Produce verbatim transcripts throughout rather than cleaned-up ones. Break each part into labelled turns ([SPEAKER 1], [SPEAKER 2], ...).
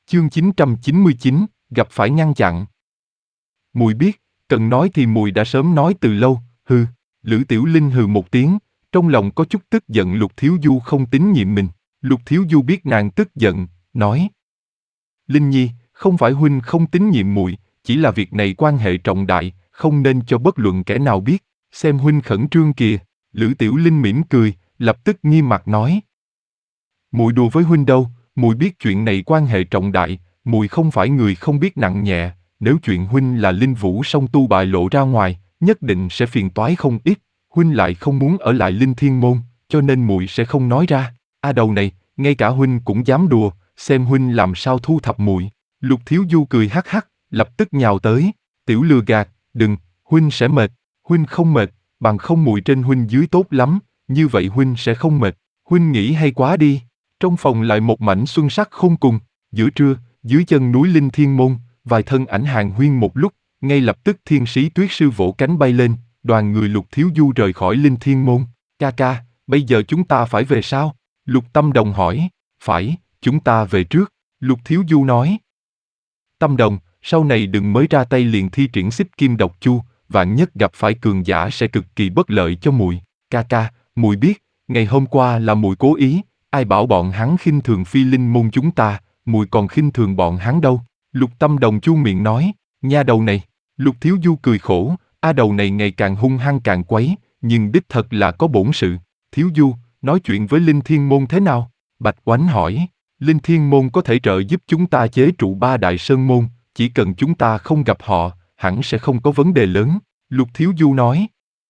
[SPEAKER 1] Chương chín trăm chín mươi chín, gặp phải ngăn chặn. Mùi biết, cần nói thì mùi đã sớm nói từ lâu, hừ. Lữ Tiểu Linh hừ một tiếng, trong lòng có chút tức giận Lục Thiếu Du không tín nhiệm mình. Lục Thiếu Du biết nàng tức giận, nói: Linh Nhi, không phải huynh không tín nhiệm muội, chỉ là việc này quan hệ trọng đại, không nên cho bất luận kẻ nào biết. Xem huynh khẩn trương kìa. Lữ Tiểu Linh mỉm cười, lập tức nghiêm mặt nói: Muội đùa với huynh đâu, muội biết chuyện này quan hệ trọng đại, muội không phải người không biết nặng nhẹ, nếu chuyện huynh là linh vũ song tu bại lộ ra ngoài, nhất định sẽ phiền toái không ít, huynh lại không muốn ở lại Linh Thiên môn, cho nên muội sẽ không nói ra. A đầu này, ngay cả huynh cũng dám đùa, xem huynh làm sao thu thập muội. Lục Thiếu Du cười hắc hắc, lập tức nhào tới: Tiểu lừa gạt, đừng, huynh sẽ mệt, huynh không mệt, bằng không muội trên huynh dưới tốt lắm, như vậy huynh sẽ không mệt, huynh nghĩ hay quá đi. Trong phòng lại một mảnh xuân sắc khôn cùng. Giữa trưa, dưới chân núi Linh Thiên môn, vài thân ảnh hàn huyên một lúc, ngay lập tức Thiên Sĩ Tuyết Sư vỗ cánh bay lên, đoàn người Lục Thiếu Du rời khỏi Linh Thiên môn. Ca ca, bây giờ chúng ta phải về sao? Lục Tâm Đồng hỏi. Phải, chúng ta về trước. Lục Thiếu Du nói. Tâm Đồng, sau này đừng mới ra tay liền thi triển Xích Kim Độc Chu, vạn nhất gặp phải cường giả sẽ cực kỳ bất lợi cho muội. Ca ca, muội biết, ngày hôm qua là muội cố ý. Ai bảo bọn hắn khinh thường Phi Linh môn chúng ta, muội còn khinh thường bọn hắn đâu. Lục Tâm Đồng chu miệng nói. Nha đầu này. Lục Thiếu Du cười khổ. A đầu này ngày càng hung hăng càng quấy, nhưng đích thật là có bổn sự. Thiếu Du, nói chuyện với Linh Thiên môn thế nào? Bạch Oánh hỏi. Linh Thiên môn có thể trợ giúp chúng ta chế trụ ba đại sơn môn, chỉ cần chúng ta không gặp họ, hẳn sẽ không có vấn đề lớn. Lục Thiếu Du nói.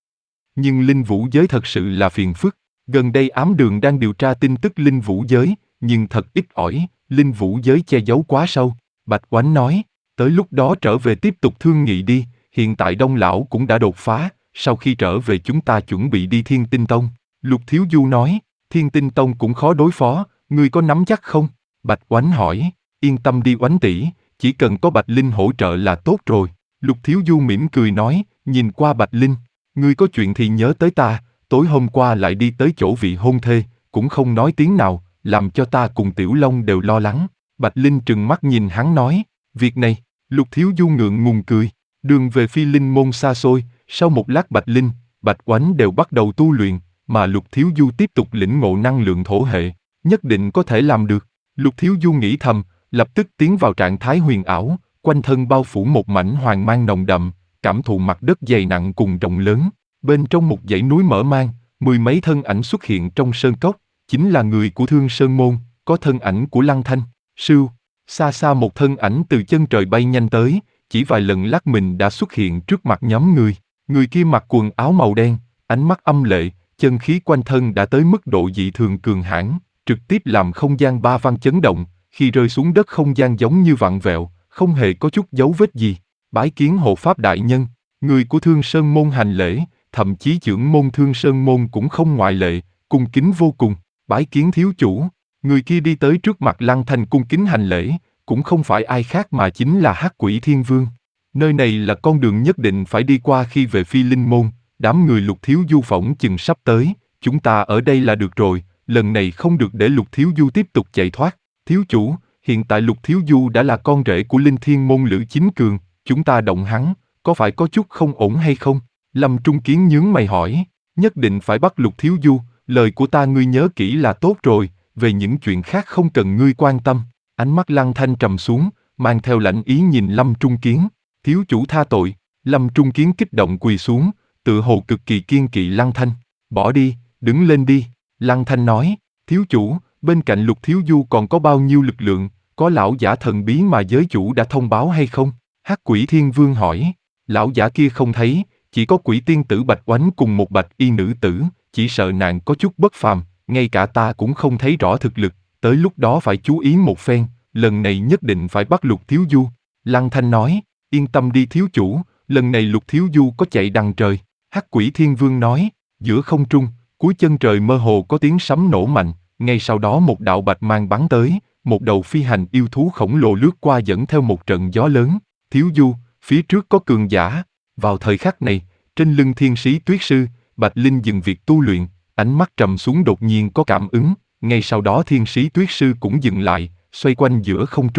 [SPEAKER 1] Nhưng Linh Vũ giới thật sự là phiền phức. Gần đây ám đường đang điều tra tin tức Linh Vũ giới, nhưng thật ít ỏi, Linh Vũ giới che giấu quá sâu. Bạch Oánh nói, tới lúc đó trở về tiếp tục thương nghị đi, hiện tại Đông Lão cũng đã đột phá, sau khi trở về chúng ta chuẩn bị đi Thiên Tinh Tông. Lục Thiếu Du nói, Thiên Tinh Tông cũng khó đối phó, ngươi có nắm chắc không? Bạch Oánh hỏi, yên tâm đi Oánh tỷ, chỉ cần có Bạch Linh hỗ trợ là tốt rồi. Lục Thiếu Du mỉm cười nói, nhìn qua Bạch Linh, ngươi có chuyện thì nhớ tới ta. Tối hôm qua lại đi tới chỗ vị hôn thê, cũng không nói tiếng nào, làm cho ta cùng Tiểu Long đều lo lắng. Bạch Linh trừng mắt nhìn hắn nói, việc này. Lục Thiếu Du ngượng ngùng cười. Đường về Phi Linh môn xa xôi, sau một lát Bạch Linh, Bạch Oánh đều bắt đầu tu luyện, mà Lục Thiếu Du tiếp tục lĩnh ngộ năng lượng thổ hệ, nhất định có thể làm được. Lục Thiếu Du nghĩ thầm, lập tức tiến vào trạng thái huyền ảo, quanh thân bao phủ một mảnh hoàng mang nồng đậm, cảm thụ mặt đất dày nặng cùng rộng lớn. Bên trong một dãy núi mở mang, mười mấy thân ảnh xuất hiện trong sơn cốc, chính là người của Thương Sơn môn, có thân ảnh của Lăng Thanh. Sưu, xa xa một thân ảnh từ chân trời bay nhanh tới, chỉ vài lần lắc mình đã xuất hiện trước mặt nhóm người. Người kia mặc quần áo màu đen, ánh mắt âm lệ, chân khí quanh thân đã tới mức độ dị thường cường hãn, trực tiếp làm không gian ba vang chấn động, khi rơi xuống đất không gian giống như vặn vẹo, không hề có chút dấu vết gì. Bái kiến hộ pháp đại nhân, người của Thương Sơn môn hành lễ. Thậm chí trưởng môn Thương Sơn môn cũng không ngoại lệ, cung kính vô cùng. Bái kiến thiếu chủ. Người kia đi tới trước mặt Lăng Thanh cung kính hành lễ, cũng không phải ai khác mà chính là Hắc Quỷ Thiên Vương. Nơi này là con đường nhất định phải đi qua khi về Phi Linh môn. Đám người Lục Thiếu Du phỏng chừng sắp tới, chúng ta ở đây là được rồi, lần này không được để Lục Thiếu Du tiếp tục chạy thoát. Thiếu chủ, hiện tại Lục Thiếu Du đã là con rể của Linh Thiên môn Lữ Chính Cường, chúng ta động hắn, có phải có chút không ổn hay không? Lâm Trung Kiến nhướng mày hỏi, nhất định phải bắt Lục Thiếu Du, lời của ta ngươi nhớ kỹ là tốt rồi, về những chuyện khác không cần ngươi quan tâm. Ánh mắt Lăng Thanh trầm xuống, mang theo lãnh ý nhìn Lâm Trung Kiến. Thiếu chủ tha tội. Lâm Trung Kiến kích động quỳ xuống, tự hồ cực kỳ kiên kỵ Lăng Thanh. Bỏ đi, đứng lên đi. Lăng Thanh nói, thiếu chủ, bên cạnh Lục Thiếu Du còn có bao nhiêu lực lượng, có lão giả thần bí mà giới chủ đã thông báo hay không? Hắc Quỷ Thiên Vương hỏi, lão giả kia không thấy. Chỉ có Quỷ Tiên tử Bạch Oánh cùng một bạch y nữ tử, chỉ sợ nàng có chút bất phàm, ngay cả ta cũng không thấy rõ thực lực, tới lúc đó phải chú ý một phen, lần này nhất định phải bắt Lục Thiếu Du. Lăng Thanh nói, yên tâm đi thiếu chủ, lần này Lục Thiếu Du có chạy đằng trời. Hắc Quỷ Thiên Vương nói, giữa không trung, cuối chân trời mơ hồ có tiếng sấm nổ mạnh, ngay sau đó một đạo bạch mang bắn tới, một đầu phi hành yêu thú khổng lồ lướt qua dẫn theo một trận gió lớn. Thiếu Du, phía trước có cường giả. Vào thời khắc này, trên lưng Thiên Sĩ Tuyết Sư, Bạch Linh dừng việc tu luyện, ánh mắt trầm xuống đột nhiên có cảm ứng, ngay sau đó Thiên Sĩ Tuyết Sư cũng dừng lại, xoay quanh giữa không trung.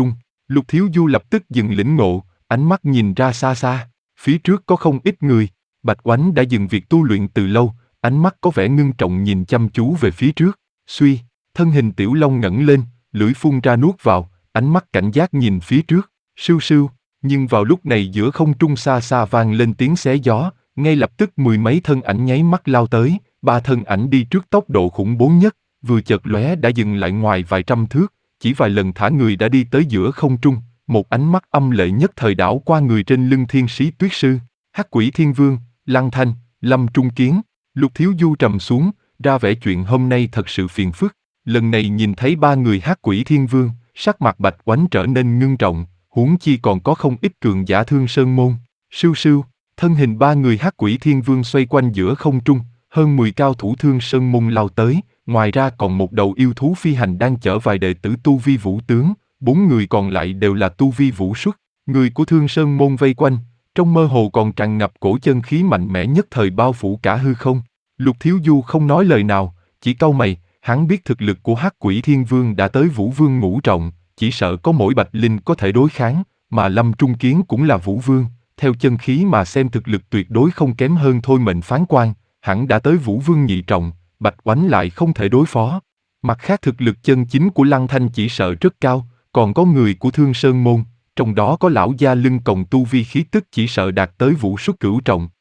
[SPEAKER 1] Lục Thiếu Du lập tức dừng lĩnh ngộ, ánh mắt nhìn ra xa xa, phía trước có không ít người. Bạch Oánh đã dừng việc tu luyện từ lâu, ánh mắt có vẻ ngưng trọng nhìn chăm chú về phía trước. Suy, thân hình Tiểu Long ngẩng lên, lưỡi phun ra nuốt vào, ánh mắt cảnh giác nhìn phía trước. Sưu sưu, nhưng vào lúc này giữa không trung xa xa vang lên tiếng xé gió, ngay lập tức mười mấy thân ảnh nháy mắt lao tới, ba thân ảnh đi trước tốc độ khủng bố nhất, vừa chợt lóe đã dừng lại ngoài vài trăm thước, chỉ vài lần thả người đã đi tới giữa không trung, một ánh mắt âm lệ nhất thời đảo qua người trên lưng Thiên Sĩ Tuyết Sư, Hắc Quỷ Thiên Vương, Lăng Thanh, Lâm Trung Kiến. Lục Thiếu Du trầm xuống, ra vẻ chuyện hôm nay thật sự phiền phức. Lần này nhìn thấy ba người Hắc Quỷ Thiên Vương, sắc mặt Bạch Oánh trở nên ngưng trọng, huống chi còn có không ít cường giả Thương Sơn môn. Sưu sưu, thân hình ba người Hắc Quỷ Thiên Vương xoay quanh giữa không trung, hơn mười cao thủ Thương Sơn môn lao tới, ngoài ra còn một đầu yêu thú phi hành đang chở vài đệ tử tu vi vũ tướng, bốn người còn lại đều là tu vi vũ xuất. Người của Thương Sơn môn vây quanh, trong mơ hồ còn tràn ngập cổ chân khí mạnh mẽ nhất thời bao phủ cả hư không. Lục Thiếu Du không nói lời nào, chỉ cau mày, hắn biết thực lực của Hắc Quỷ Thiên Vương đã tới Vũ Vương ngũ trọng, chỉ sợ có mỗi Bạch Linh có thể đối kháng, mà Lâm Trung Kiến cũng là Vũ Vương, theo chân khí mà xem thực lực tuyệt đối không kém hơn Thôi Mệnh Phán Quan, hẳn đã tới Vũ Vương nhị trọng, Bạch Oánh lại không thể đối phó. Mặt khác thực lực chân chính của Lăng Thanh chỉ sợ rất cao, còn có người của Thương Sơn môn, trong đó có lão gia lưng còng tu vi khí tức chỉ sợ đạt tới Vũ Xuất cửu trọng.